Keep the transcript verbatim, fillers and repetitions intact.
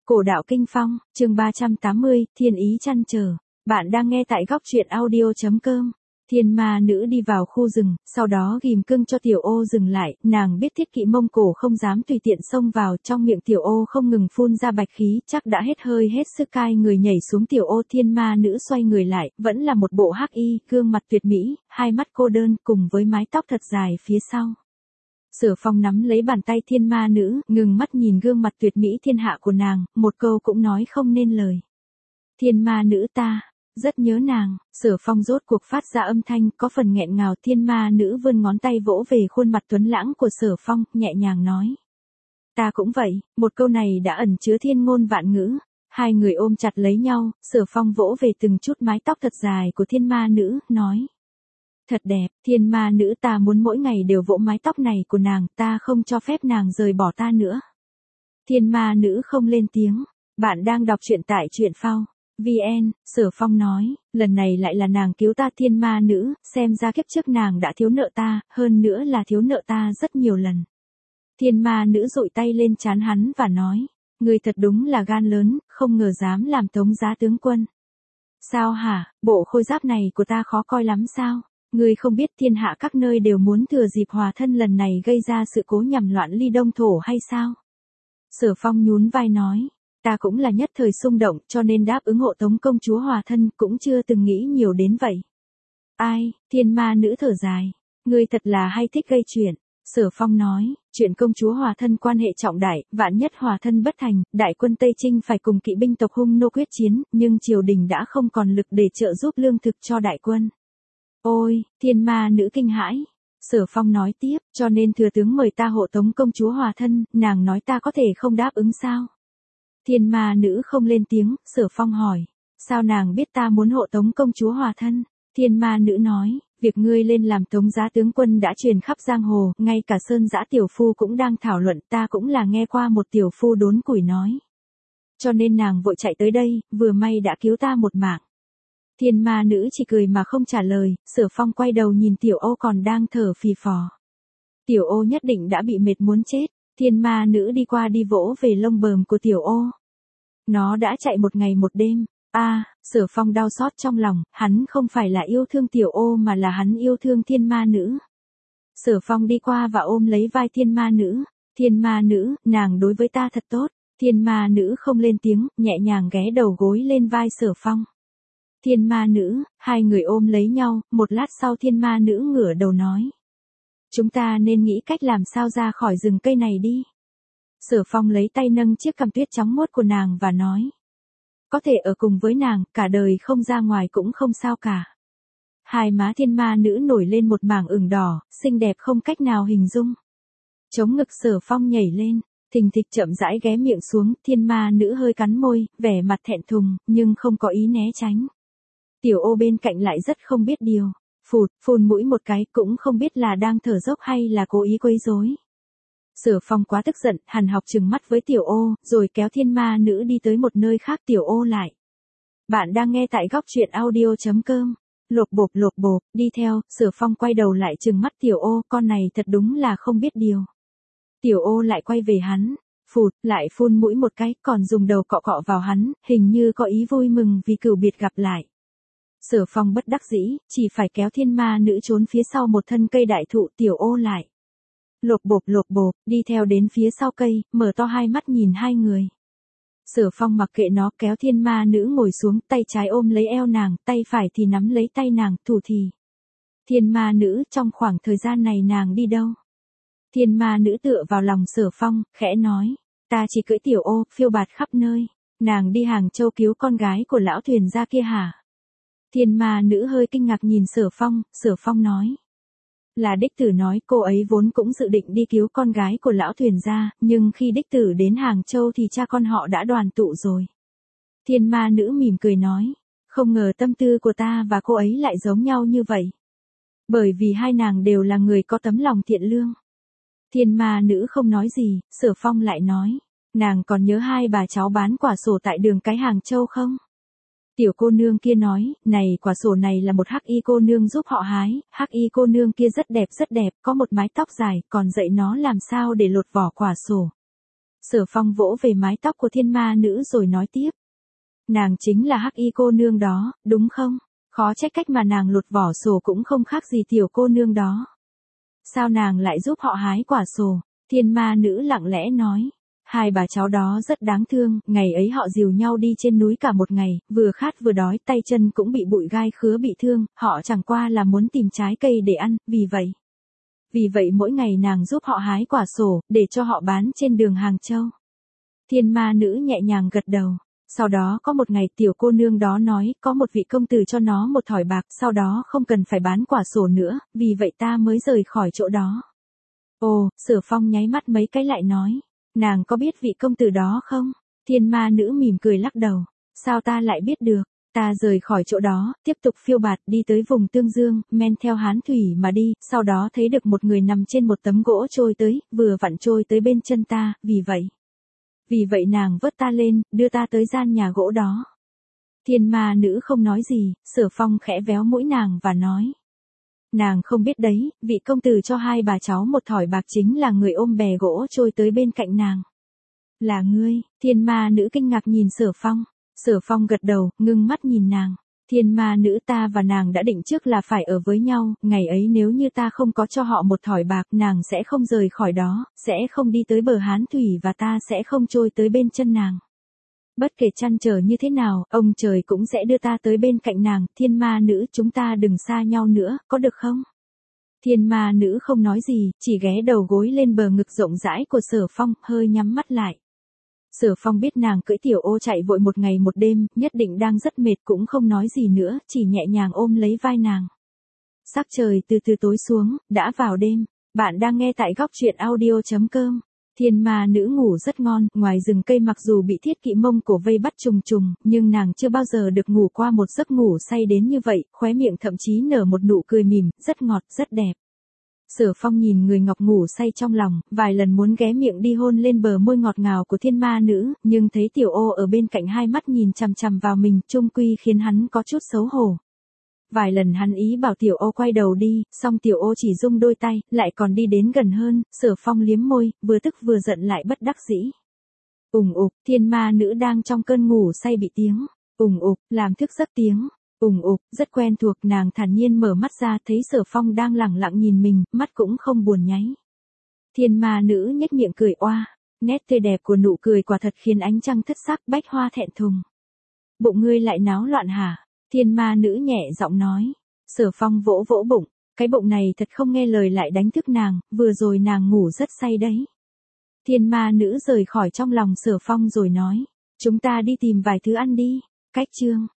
Cổ đạo kinh phong, chương ba trăm tám mươi, thiên ý chăn trở. Bạn đang nghe tại góc truyện audio chấm com. Thiên ma nữ đi vào khu rừng, sau đó ghim cưng cho tiểu ô dừng lại, nàng biết thiết kỵ Mông Cổ không dám tùy tiện xông vào, trong miệng tiểu ô không ngừng phun ra bạch khí, chắc đã hết hơi hết sức cai người nhảy xuống tiểu ô. Thiên ma nữ xoay người lại, vẫn là một bộ hắc y, gương mặt tuyệt mỹ, hai mắt cô đơn cùng với mái tóc thật dài phía sau. Sở Phong nắm lấy bàn tay thiên ma nữ, ngừng mắt nhìn gương mặt tuyệt mỹ thiên hạ của nàng, một câu cũng nói không nên lời. Thiên ma nữ ta, rất nhớ nàng. Sở Phong rốt cuộc phát ra âm thanh có phần nghẹn ngào. Thiên ma nữ vươn ngón tay vỗ về khuôn mặt tuấn lãng của Sở Phong, nhẹ nhàng nói. Ta cũng vậy. Một câu này đã ẩn chứa thiên ngôn vạn ngữ. Hai người ôm chặt lấy nhau, Sở Phong vỗ về từng chút mái tóc thật dài của thiên ma nữ, nói. Thật đẹp, thiên ma nữ ta muốn mỗi ngày đều vỗ mái tóc này của nàng, ta không cho phép nàng rời bỏ ta nữa. Thiên ma nữ không lên tiếng. Bạn đang đọc truyện tại truyện phao chấm vn. Sở Phong nói, lần này lại là nàng cứu ta. Thiên ma nữ, xem ra kiếp trước nàng đã thiếu nợ ta, hơn nữa là thiếu nợ ta rất nhiều lần. Thiên ma nữ dụi tay lên trán hắn và nói, ngươi thật đúng là gan lớn, không ngờ dám làm tống giá tướng quân. Sao hả, bộ khôi giáp này của ta khó coi lắm sao? Ngươi không biết thiên hạ các nơi đều muốn thừa dịp hòa thân lần này gây ra sự cố nhằm loạn ly đông thổ hay sao? Sở Phong nhún vai nói, ta cũng là nhất thời xung động cho nên đáp ứng hộ tống công chúa hòa thân, cũng chưa từng nghĩ nhiều đến vậy. Ai, thiên ma nữ thở dài, ngươi thật là hay thích gây chuyện. Sở Phong nói, chuyện công chúa hòa thân quan hệ trọng đại, vạn nhất hòa thân bất thành, đại quân Tây Trinh phải cùng kỵ binh tộc Hung Nô quyết chiến, nhưng triều đình đã không còn lực để trợ giúp lương thực cho đại quân. Ôi, thiên ma nữ kinh hãi. Sở Phong nói tiếp, cho nên thừa tướng mời ta hộ tống công chúa hòa thân, nàng nói ta có thể không đáp ứng sao? Thiên ma nữ không lên tiếng. Sở Phong hỏi, sao nàng biết ta muốn hộ tống công chúa hòa thân? Thiên ma nữ nói, việc ngươi lên làm tống giá tướng quân đã truyền khắp giang hồ, ngay cả Sơn Dã tiểu phu cũng đang thảo luận, ta cũng là nghe qua một tiểu phu đốn củi nói. Cho nên nàng vội chạy tới đây, vừa may đã cứu ta một mạng. Thiên ma nữ chỉ cười mà không trả lời. Sở Phong quay đầu nhìn tiểu ô còn đang thở phì phò. Tiểu ô nhất định đã bị mệt muốn chết. Thiên ma nữ đi qua đi vỗ về lông bờm của tiểu ô. Nó đã chạy một ngày một đêm. A, à, Sở Phong đau xót trong lòng, hắn không phải là yêu thương tiểu ô mà là hắn yêu thương thiên ma nữ. Sở Phong đi qua và ôm lấy vai thiên ma nữ. Thiên ma nữ, nàng đối với ta thật tốt. Thiên ma nữ không lên tiếng, nhẹ nhàng ghé đầu gối lên vai Sở Phong. Thiên ma nữ, hai người ôm lấy nhau, một lát sau thiên ma nữ ngửa đầu nói. Chúng ta nên nghĩ cách làm sao ra khỏi rừng cây này đi. Sở Phong lấy tay nâng chiếc cằm tuyết trắng muốt của nàng và nói. Có thể ở cùng với nàng, cả đời không ra ngoài cũng không sao cả. Hai má thiên ma nữ nổi lên một mảng ửng đỏ, xinh đẹp không cách nào hình dung. Chống ngực Sở Phong nhảy lên, thình thịch chậm rãi ghé miệng xuống, thiên ma nữ hơi cắn môi, vẻ mặt thẹn thùng, nhưng không có ý né tránh. Tiểu ô bên cạnh lại rất không biết điều, phụt, phun mũi một cái, cũng không biết là đang thở dốc hay là cố ý quấy rối. Sở Phong quá tức giận, hằn học trừng mắt với tiểu ô, rồi kéo thiên ma nữ đi tới một nơi khác. Tiểu ô lại. Bạn đang nghe tại góc truyện audio chấm com. Lộp bộp lộp bộp, đi theo. Sở Phong quay đầu lại trừng mắt tiểu ô, con này thật đúng là không biết điều. Tiểu ô lại quay về hắn, phụt, lại phun mũi một cái, còn dùng đầu cọ cọ vào hắn, hình như có ý vui mừng vì cửu biệt gặp lại. Sở Phong bất đắc dĩ, chỉ phải kéo thiên ma nữ trốn phía sau một thân cây đại thụ. Tiểu ô lại. Lộp bộp lộp bộp, đi theo đến phía sau cây, mở to hai mắt nhìn hai người. Sở Phong mặc kệ nó, kéo thiên ma nữ ngồi xuống, tay trái ôm lấy eo nàng, tay phải thì nắm lấy tay nàng, thủ thì. Thiên ma nữ, trong khoảng thời gian này nàng đi đâu? Thiên ma nữ tựa vào lòng Sở Phong, khẽ nói, ta chỉ cưỡi tiểu ô, phiêu bạt khắp nơi. Nàng đi Hàng Châu cứu con gái của lão thuyền gia kia hả? Thiên ma nữ hơi kinh ngạc nhìn Sở Phong. Sở Phong nói. Là đích tử nói, cô ấy vốn cũng dự định đi cứu con gái của lão thuyền gia, nhưng khi đích tử đến Hàng Châu thì cha con họ đã đoàn tụ rồi. Thiên ma nữ mỉm cười nói, không ngờ tâm tư của ta và cô ấy lại giống nhau như vậy. Bởi vì hai nàng đều là người có tấm lòng thiện lương. Thiên ma nữ không nói gì. Sở Phong lại nói, nàng còn nhớ hai bà cháu bán quả sổ tại đường cái Hàng Châu không? Tiểu cô nương kia nói, này quả sổ này là một hắc y cô nương giúp họ hái, hắc y cô nương kia rất đẹp rất đẹp, có một mái tóc dài, còn dạy nó làm sao để lột vỏ quả sổ. Sở Phong vỗ về mái tóc của thiên ma nữ rồi nói tiếp. Nàng chính là hắc y cô nương đó, đúng không? Khó trách cách mà nàng lột vỏ sổ cũng không khác gì tiểu cô nương đó. Sao nàng lại giúp họ hái quả sổ? Thiên ma nữ lặng lẽ nói. Hai bà cháu đó rất đáng thương, ngày ấy họ dìu nhau đi trên núi cả một ngày, vừa khát vừa đói, tay chân cũng bị bụi gai khứa bị thương, họ chẳng qua là muốn tìm trái cây để ăn, vì vậy. Vì vậy mỗi ngày nàng giúp họ hái quả sổ, để cho họ bán trên đường Hàng Châu. Thiên ma nữ nhẹ nhàng gật đầu. Sau đó có một ngày tiểu cô nương đó nói, có một vị công tử cho nó một thỏi bạc, sau đó không cần phải bán quả sổ nữa, vì vậy ta mới rời khỏi chỗ đó. Ồ, Sở Phong nháy mắt mấy cái lại nói. Nàng có biết vị công tử đó không? Thiên ma nữ mỉm cười lắc đầu. Sao ta lại biết được? Ta rời khỏi chỗ đó, tiếp tục phiêu bạt đi tới vùng Tương Dương, men theo Hán Thủy mà đi, sau đó thấy được một người nằm trên một tấm gỗ trôi tới, vừa vặn trôi tới bên chân ta, vì vậy. Vì vậy nàng vớt ta lên, đưa ta tới gian nhà gỗ đó. Thiên ma nữ không nói gì, Sở Phong khẽ véo mũi nàng và nói. Nàng không biết đấy, vị công tử cho hai bà cháu một thỏi bạc chính là người ôm bè gỗ trôi tới bên cạnh nàng. Là ngươi? Thiên ma nữ kinh ngạc nhìn Sở Phong. Sở Phong gật đầu, ngưng mắt nhìn nàng. Thiên ma nữ, ta và nàng đã định trước là phải ở với nhau, ngày ấy nếu như ta không có cho họ một thỏi bạc, nàng sẽ không rời khỏi đó, sẽ không đi tới bờ Hán Thủy và ta sẽ không trôi tới bên chân nàng. Bất kể trăn trở như thế nào, ông trời cũng sẽ đưa ta tới bên cạnh nàng. Thiên ma nữ, chúng ta đừng xa nhau nữa, có được không? Thiên ma nữ không nói gì, chỉ ghé đầu gối lên bờ ngực rộng rãi của Sở Phong, hơi nhắm mắt lại. Sở Phong biết nàng cưỡi tiểu ô chạy vội một ngày một đêm, nhất định đang rất mệt, cũng không nói gì nữa, chỉ nhẹ nhàng ôm lấy vai nàng. Sắc trời từ từ tối xuống, đã vào đêm. Bạn đang nghe tại góc truyện audio chấm com. Thiên ma nữ ngủ rất ngon, ngoài rừng cây mặc dù bị thiết kỵ Mông Cổ vây bắt trùng trùng, nhưng nàng chưa bao giờ được ngủ qua một giấc ngủ say đến như vậy, khóe miệng thậm chí nở một nụ cười mỉm, rất ngọt, rất đẹp. Sở Phong nhìn người ngọc ngủ say trong lòng, vài lần muốn ghé miệng đi hôn lên bờ môi ngọt ngào của thiên ma nữ, nhưng thấy tiểu ô ở bên cạnh hai mắt nhìn chằm chằm vào mình, chung quy khiến hắn có chút xấu hổ. Vài lần hắn ý bảo tiểu ô quay đầu đi, song tiểu ô chỉ rung đôi tay, lại còn đi đến gần hơn, Sở Phong liếm môi, vừa tức vừa giận lại bất đắc dĩ. Ùng ục, thiên ma nữ đang trong cơn ngủ say bị tiếng ùng ục làm thức giấc, tiếng ùng ục rất quen thuộc, nàng thản nhiên mở mắt ra thấy Sở Phong đang lẳng lặng nhìn mình, mắt cũng không buồn nháy. Thiên ma nữ nhếch miệng cười oa, nét tươi đẹp của nụ cười quả thật khiến ánh trăng thất sắc, bách hoa thẹn thùng. Bụng ngươi lại náo loạn hả? Thiên ma nữ nhẹ giọng nói. Sở Phong vỗ vỗ bụng, cái bụng này thật không nghe lời lại đánh thức nàng, vừa rồi nàng ngủ rất say đấy. Thiên ma nữ rời khỏi trong lòng Sở Phong rồi nói, chúng ta đi tìm vài thứ ăn đi. Cách chương